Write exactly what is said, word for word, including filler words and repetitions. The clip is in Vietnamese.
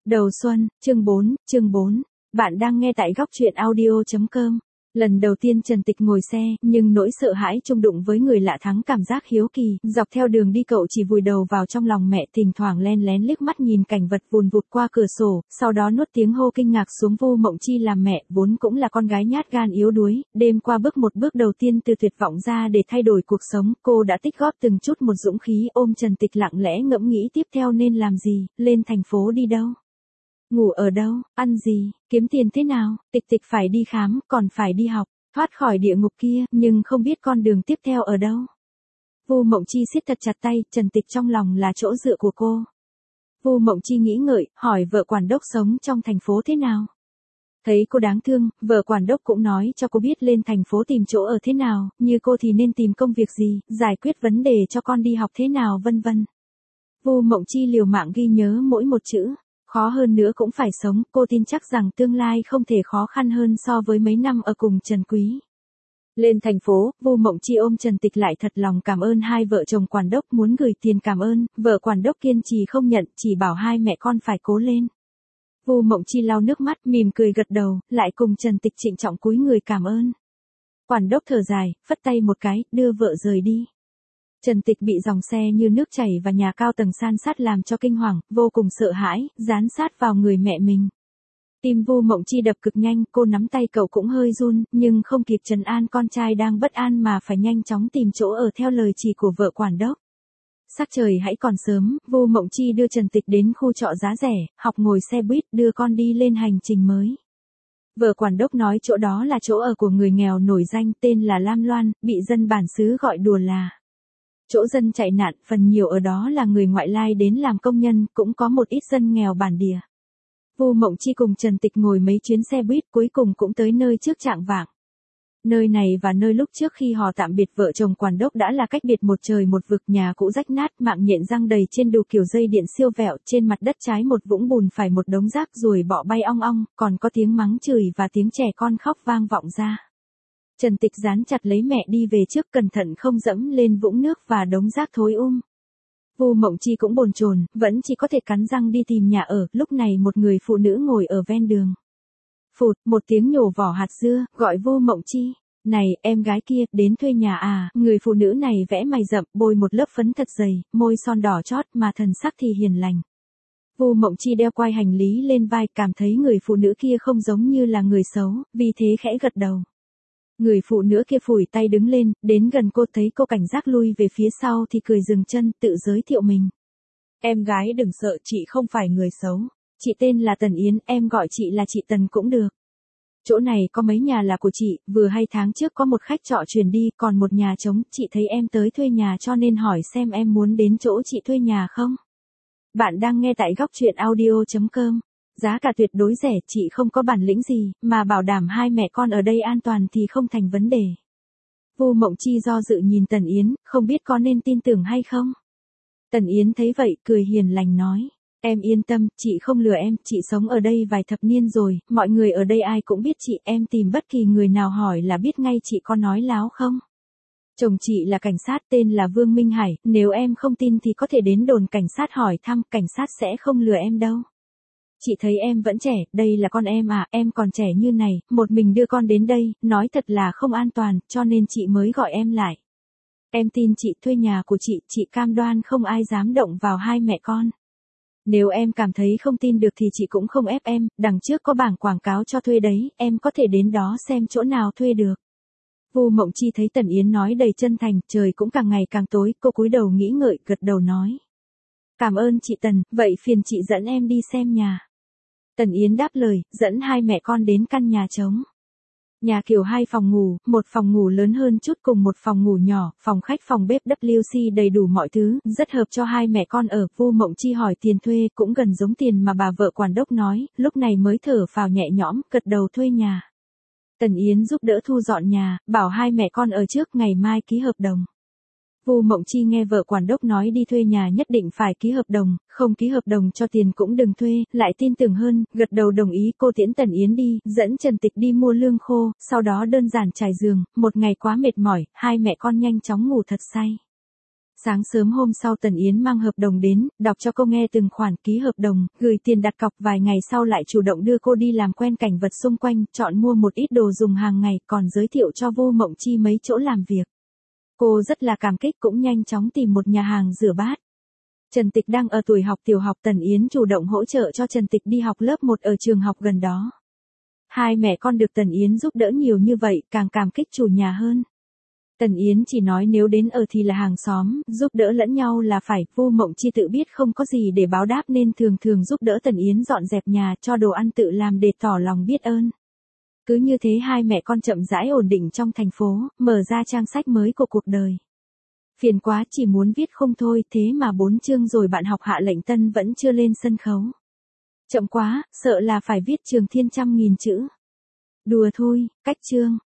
Đầu xuân, chương bốn, chương bốn. Bạn đang nghe tại góc truyện audio chấm com. Lần đầu tiên Trần Tịch ngồi xe, nhưng nỗi sợ hãi chung đụng với người lạ thắng cảm giác hiếu kỳ, dọc theo đường đi cậu chỉ vùi đầu vào trong lòng mẹ, thỉnh thoảng len lén liếc mắt nhìn cảnh vật vùn vụt qua cửa sổ, sau đó nuốt tiếng hô kinh ngạc xuống. Vu Mộng Chi làm mẹ, vốn cũng là con gái nhát gan yếu đuối, đêm qua bước một bước đầu tiên từ tuyệt vọng ra để thay đổi cuộc sống, cô đã tích góp từng chút một dũng khí, ôm Trần Tịch lặng lẽ ngẫm nghĩ tiếp theo nên làm gì, lên thành phố đi đâu? Ngủ ở đâu, ăn gì, kiếm tiền thế nào, Tịch Tịch phải đi khám, còn phải đi học, thoát khỏi địa ngục kia, nhưng không biết con đường tiếp theo ở đâu. Vu Mộng Chi siết thật chặt tay, Trần Tịch trong lòng là chỗ dựa của cô. Vu Mộng Chi nghĩ ngợi, hỏi vợ quản đốc sống trong thành phố thế nào. Thấy cô đáng thương, vợ quản đốc cũng nói cho cô biết lên thành phố tìm chỗ ở thế nào, như cô thì nên tìm công việc gì, giải quyết vấn đề cho con đi học thế nào vân vân. Vu Mộng Chi liều mạng ghi nhớ mỗi một chữ. Khó hơn nữa cũng phải sống, cô tin chắc rằng tương lai không thể khó khăn hơn so với mấy năm ở cùng Trần Quý. Lên thành phố, Vu Mộng Chi ôm Trần Tịch lại thật lòng cảm ơn hai vợ chồng quản đốc, muốn gửi tiền cảm ơn, vợ quản đốc kiên trì không nhận, chỉ bảo hai mẹ con phải cố lên. Vu Mộng Chi lau nước mắt, mỉm cười gật đầu, lại cùng Trần Tịch trịnh trọng cúi người cảm ơn. Quản đốc thở dài, phất tay một cái, đưa vợ rời đi. Trần Tịch bị dòng xe như nước chảy và nhà cao tầng san sát làm cho kinh hoàng, vô cùng sợ hãi, dán sát vào người mẹ mình. Tim Vu Mộng Chi đập cực nhanh, cô nắm tay cậu cũng hơi run, nhưng không kịp trấn an con trai đang bất an mà phải nhanh chóng tìm chỗ ở theo lời chỉ của vợ quản đốc. Sắc trời hãy còn sớm, Vu Mộng Chi đưa Trần Tịch đến khu trọ giá rẻ, học ngồi xe buýt đưa con đi lên hành trình mới. Vợ quản đốc nói chỗ đó là chỗ ở của người nghèo nổi danh tên là Lam Loan, bị dân bản xứ gọi đùa là chỗ dân chạy nạn, phần nhiều ở đó là người ngoại lai đến làm công nhân, cũng có một ít dân nghèo bản địa. Vu Mộng Chi cùng Trần Tịch ngồi mấy chuyến xe buýt cuối cùng cũng tới nơi trước chạng vạng. Nơi này và nơi lúc trước khi họ tạm biệt vợ chồng quản đốc đã là cách biệt một trời một vực, nhà cũ rách nát, mạng nhện răng đầy trên đủ kiểu dây điện siêu vẹo, trên mặt đất trái một vũng bùn phải một đống rác ruồi bọ bay ong ong, còn có tiếng mắng chửi và tiếng trẻ con khóc vang vọng ra. Trần Tịch dán chặt lấy mẹ đi về trước, cẩn thận không dẫm lên vũng nước và đống rác thối um. Vu Mộng Chi cũng bồn chồn, vẫn chỉ có thể cắn răng đi tìm nhà ở, lúc này một người phụ nữ ngồi ở ven đường. Phụt, một tiếng nhổ vỏ hạt dưa, gọi Vu Mộng Chi. Này, em gái kia, đến thuê nhà à, người phụ nữ này vẽ mày rậm, bôi một lớp phấn thật dày, môi son đỏ chót mà thần sắc thì hiền lành. Vu Mộng Chi đeo quai hành lý lên vai, cảm thấy người phụ nữ kia không giống như là người xấu, vì thế khẽ gật đầu. Người phụ nữ kia phủi tay đứng lên, đến gần cô thấy cô cảnh giác lui về phía sau thì cười dừng chân, tự giới thiệu mình. Em gái đừng sợ, chị không phải người xấu. Chị tên là Tần Yến, em gọi chị là chị Tần cũng được. Chỗ này có mấy nhà là của chị, vừa hay tháng trước có một khách trọ chuyển đi, còn một nhà trống, chị thấy em tới thuê nhà cho nên hỏi xem em muốn đến chỗ chị thuê nhà không? Bạn đang nghe tại góc truyện audio chấm com. Giá cả tuyệt đối rẻ, chị không có bản lĩnh gì, mà bảo đảm hai mẹ con ở đây an toàn thì không thành vấn đề. Vu Mộng Chi do dự nhìn Tần Yến, không biết có nên tin tưởng hay không. Tần Yến thấy vậy, cười hiền lành nói. Em yên tâm, chị không lừa em, chị sống ở đây vài thập niên rồi, mọi người ở đây ai cũng biết chị, em tìm bất kỳ người nào hỏi là biết ngay chị có nói láo không. Chồng chị là cảnh sát tên là Vương Minh Hải, nếu em không tin thì có thể đến đồn cảnh sát hỏi thăm, cảnh sát sẽ không lừa em đâu. Chị thấy em vẫn trẻ, đây là con em à, em còn trẻ như này, một mình đưa con đến đây, nói thật là không an toàn, cho nên chị mới gọi em lại. Em tin chị, thuê nhà của chị, chị cam đoan không ai dám động vào hai mẹ con. Nếu em cảm thấy không tin được thì chị cũng không ép em, đằng trước có bảng quảng cáo cho thuê đấy, em có thể đến đó xem chỗ nào thuê được. Vu Mộng Chi thấy Tần Yến nói đầy chân thành, trời cũng càng ngày càng tối, cô cúi đầu nghĩ ngợi, gật đầu nói. Cảm ơn chị Tần, vậy phiền chị dẫn em đi xem nhà. Tần Yến đáp lời, dẫn hai mẹ con đến căn nhà trống. Nhà kiểu hai phòng ngủ, một phòng ngủ lớn hơn chút cùng một phòng ngủ nhỏ, phòng khách phòng bếp vê xê đầy đủ mọi thứ, rất hợp cho hai mẹ con ở. Vu Mộng Chi hỏi tiền thuê cũng gần giống tiền mà bà vợ quản đốc nói, lúc này mới thở phào nhẹ nhõm, gật đầu thuê nhà. Tần Yến giúp đỡ thu dọn nhà, bảo hai mẹ con ở trước, ngày mai ký hợp đồng. Vu Mộng Chi nghe vợ quản đốc nói đi thuê nhà nhất định phải ký hợp đồng, không ký hợp đồng cho tiền cũng đừng thuê, lại tin tưởng hơn, gật đầu đồng ý. Cô tiễn Tần Yến đi, dẫn Trần Tịch đi mua lương khô, sau đó đơn giản trải giường, một ngày quá mệt mỏi, hai mẹ con nhanh chóng ngủ thật say. Sáng sớm hôm sau Tần Yến mang hợp đồng đến, đọc cho cô nghe từng khoản ký hợp đồng, gửi tiền đặt cọc, vài ngày sau lại chủ động đưa cô đi làm quen cảnh vật xung quanh, chọn mua một ít đồ dùng hàng ngày, còn giới thiệu cho Vô Mộng Chi mấy chỗ làm việc. Cô rất là cảm kích, cũng nhanh chóng tìm một nhà hàng rửa bát. Trần Tịch đang ở tuổi học tiểu học, Tần Yến chủ động hỗ trợ cho Trần Tịch đi học lớp một ở trường học gần đó. Hai mẹ con được Tần Yến giúp đỡ nhiều như vậy, càng cảm kích chủ nhà hơn. Tần Yến chỉ nói nếu đến ở thì là hàng xóm, giúp đỡ lẫn nhau là phải. Vô Mộng Chi tự biết không có gì để báo đáp nên thường thường giúp đỡ Tần Yến dọn dẹp nhà, cho đồ ăn tự làm để tỏ lòng biết ơn. Cứ như thế hai mẹ con chậm rãi ổn định trong thành phố, mở ra trang sách mới của cuộc đời. Phiền quá, chỉ muốn viết không thôi, thế mà bốn chương rồi bạn học Hạ Lệnh Tân vẫn chưa lên sân khấu. Chậm quá, sợ là phải viết trường thiên trăm nghìn chữ. Đùa thôi, cách chương.